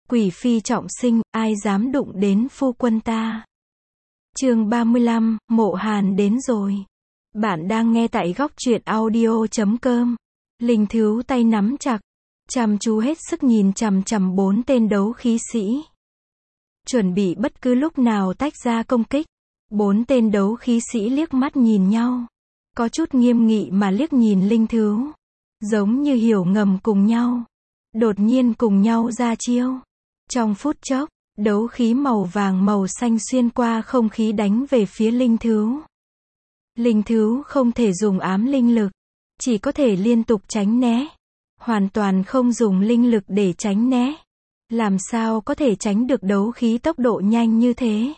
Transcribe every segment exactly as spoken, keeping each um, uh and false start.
Quỷ phi trọng sinh, ai dám đụng đến phu quân ta. Chương ba mươi lăm, Mộ Hàn đến rồi. Bạn đang nghe tại góc truyện audio chấm com. Linh Thứu tay nắm chặt, chăm chú hết sức nhìn chằm chằm bốn tên đấu khí sĩ. Chuẩn bị bất cứ lúc nào tách ra công kích. Bốn tên đấu khí sĩ liếc mắt nhìn nhau. Có chút nghiêm nghị mà liếc nhìn Linh Thứu. Giống như hiểu ngầm cùng nhau. Đột nhiên cùng nhau ra chiêu. Trong phút chốc, đấu khí màu vàng màu xanh xuyên qua không khí đánh về phía Linh Thứu. Linh Thứu không thể dùng ám linh lực, chỉ có thể liên tục tránh né. Hoàn toàn không dùng linh lực để tránh né. Làm sao có thể tránh được đấu khí tốc độ nhanh như thế?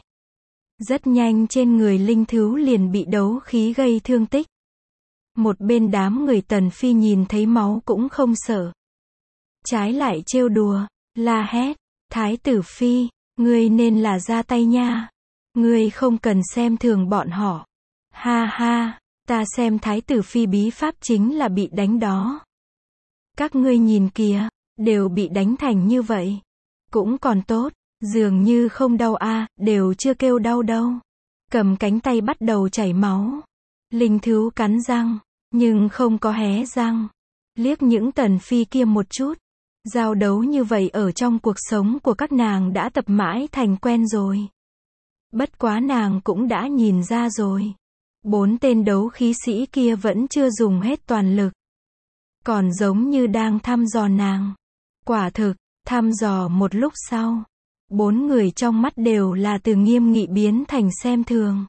Rất nhanh trên người Linh Thứu liền bị đấu khí gây thương tích. Một bên đám người Tần Phi nhìn thấy máu cũng không sợ. Trái lại trêu đùa, la hét, Thái tử Phi, ngươi nên là ra tay nha. Ngươi không cần xem thường bọn họ. Ha ha, ta xem Thái tử Phi bí pháp chính là bị đánh đó. Các ngươi nhìn kìa, đều bị đánh thành như vậy. Cũng còn tốt, dường như không đau a, à, đều chưa kêu đau đâu. Cầm cánh tay bắt đầu chảy máu. Linh Thứu cắn răng, nhưng không có hé răng. Liếc những Tần Phi kia một chút. Giao đấu như vậy ở trong cuộc sống của các nàng đã tập mãi thành quen rồi. Bất quá nàng cũng đã nhìn ra rồi. Bốn tên đấu khí sĩ kia vẫn chưa dùng hết toàn lực. Còn giống như đang thăm dò nàng. Quả thực, thăm dò một lúc sau. Bốn người trong mắt đều là từ nghiêm nghị biến thành xem thường.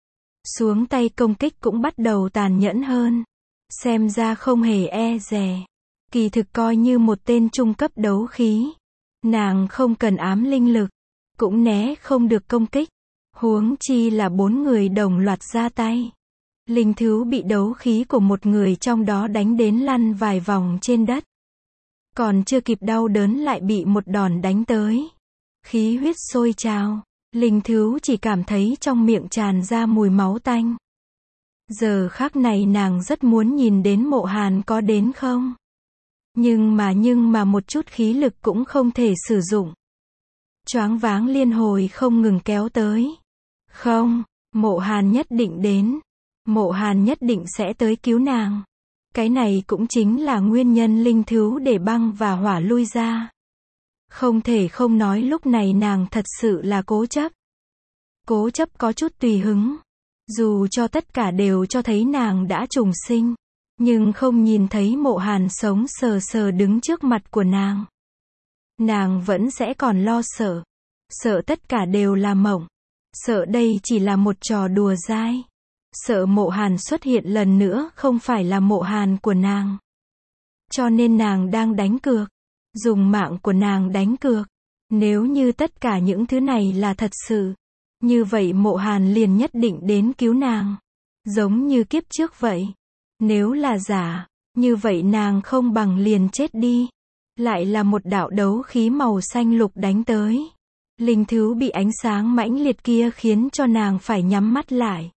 Xuống tay công kích cũng bắt đầu tàn nhẫn hơn. Xem ra không hề e dè. Kỳ thực coi như một tên trung cấp đấu khí. Nàng không cần ám linh lực. Cũng né không được công kích. Huống chi là bốn người đồng loạt ra tay. Linh Thứu bị đấu khí của một người trong đó đánh đến lăn vài vòng trên đất. Còn chưa kịp đau đớn lại bị một đòn đánh tới. Khí huyết sôi trào. Linh Thứu chỉ cảm thấy trong miệng tràn ra mùi máu tanh. Giờ khắc này nàng rất muốn nhìn đến Mộ Hàn có đến không. Nhưng mà nhưng mà một chút khí lực cũng không thể sử dụng. Choáng váng liên hồi không ngừng kéo tới. Không, Mộ Hàn nhất định đến. Mộ Hàn nhất định sẽ tới cứu nàng. Cái này cũng chính là nguyên nhân Linh Thứu để băng và hỏa lui ra. Không thể không nói lúc này nàng thật sự là cố chấp. Cố chấp có chút tùy hứng. Dù cho tất cả đều cho thấy nàng đã trùng sinh. Nhưng không nhìn thấy Mộ Hàn sống sờ sờ đứng trước mặt của nàng. Nàng vẫn sẽ còn lo sợ. Sợ tất cả đều là mộng. Sợ đây chỉ là một trò đùa dai. Sợ Mộ Hàn xuất hiện lần nữa không phải là Mộ Hàn của nàng. Cho nên nàng đang đánh cược. Dùng mạng của nàng đánh cược. Nếu như tất cả những thứ này là thật sự. Như vậy Mộ Hàn liền nhất định đến cứu nàng. Giống như kiếp trước vậy. Nếu là giả, như vậy nàng không bằng liền chết đi. Lại là một đạo đấu khí màu xanh lục đánh tới. Linh Thứu bị ánh sáng mãnh liệt kia khiến cho nàng phải nhắm mắt lại.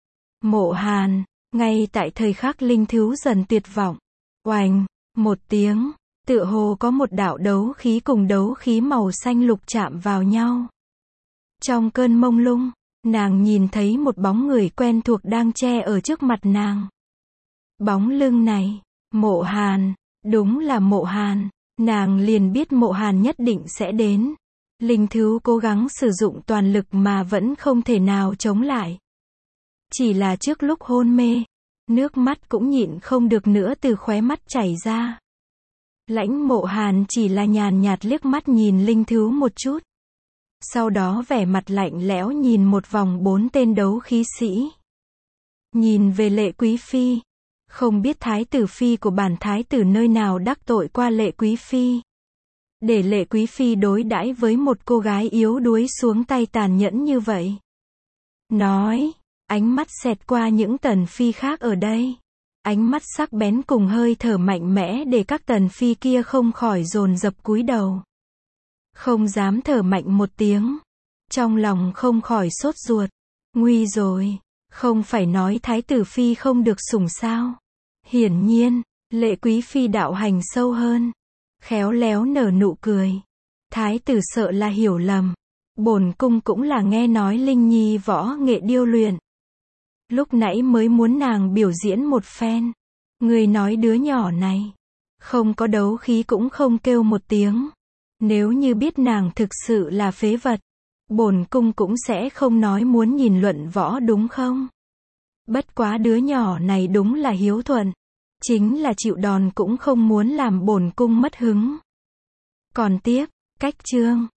Mộ Hàn, ngay tại thời khắc Linh Thứu dần tuyệt vọng. Oành, một tiếng, tựa hồ có một đạo đấu khí cùng đấu khí màu xanh lục chạm vào nhau. Trong cơn mông lung, nàng nhìn thấy một bóng người quen thuộc đang che ở trước mặt nàng. Bóng lưng này, Mộ Hàn, đúng là Mộ Hàn, nàng liền biết Mộ Hàn nhất định sẽ đến. Linh Thứu cố gắng sử dụng toàn lực mà vẫn không thể nào chống lại. Chỉ là trước lúc hôn mê, nước mắt cũng nhịn không được nữa từ khóe mắt chảy ra. Lãnh Mộ Hàn chỉ là nhàn nhạt liếc mắt nhìn Linh Thứu một chút. Sau đó vẻ mặt lạnh lẽo nhìn một vòng bốn tên đấu khí sĩ. Nhìn về Lệ Quý Phi. Không biết Thái tử Phi của bản Thái tử nơi nào đắc tội qua Lệ Quý Phi. Để Lệ Quý Phi đối đãi với một cô gái yếu đuối xuống tay tàn nhẫn như vậy. Nói, ánh mắt xẹt qua những Tần Phi khác ở đây. Ánh mắt sắc bén cùng hơi thở mạnh mẽ để các Tần Phi kia không khỏi dồn dập cúi đầu. Không dám thở mạnh một tiếng. Trong lòng không khỏi sốt ruột. Nguy rồi. Không phải nói Thái tử Phi không được sủng sao. Hiển nhiên, Lệ Quý Phi đạo hành sâu hơn. Khéo léo nở nụ cười. Thái tử sợ là hiểu lầm. Bổn cung cũng là nghe nói Linh Nhi võ nghệ điêu luyện. Lúc nãy mới muốn nàng biểu diễn một phen. Người nói đứa nhỏ này, không có đấu khí cũng không kêu một tiếng. Nếu như biết nàng thực sự là phế vật, bổn cung cũng sẽ không nói muốn nhìn luận võ đúng không? Bất quá đứa nhỏ này đúng là hiếu thuận. Chính là chịu đòn cũng không muốn làm bổn cung mất hứng. Còn tiếp, cách chương.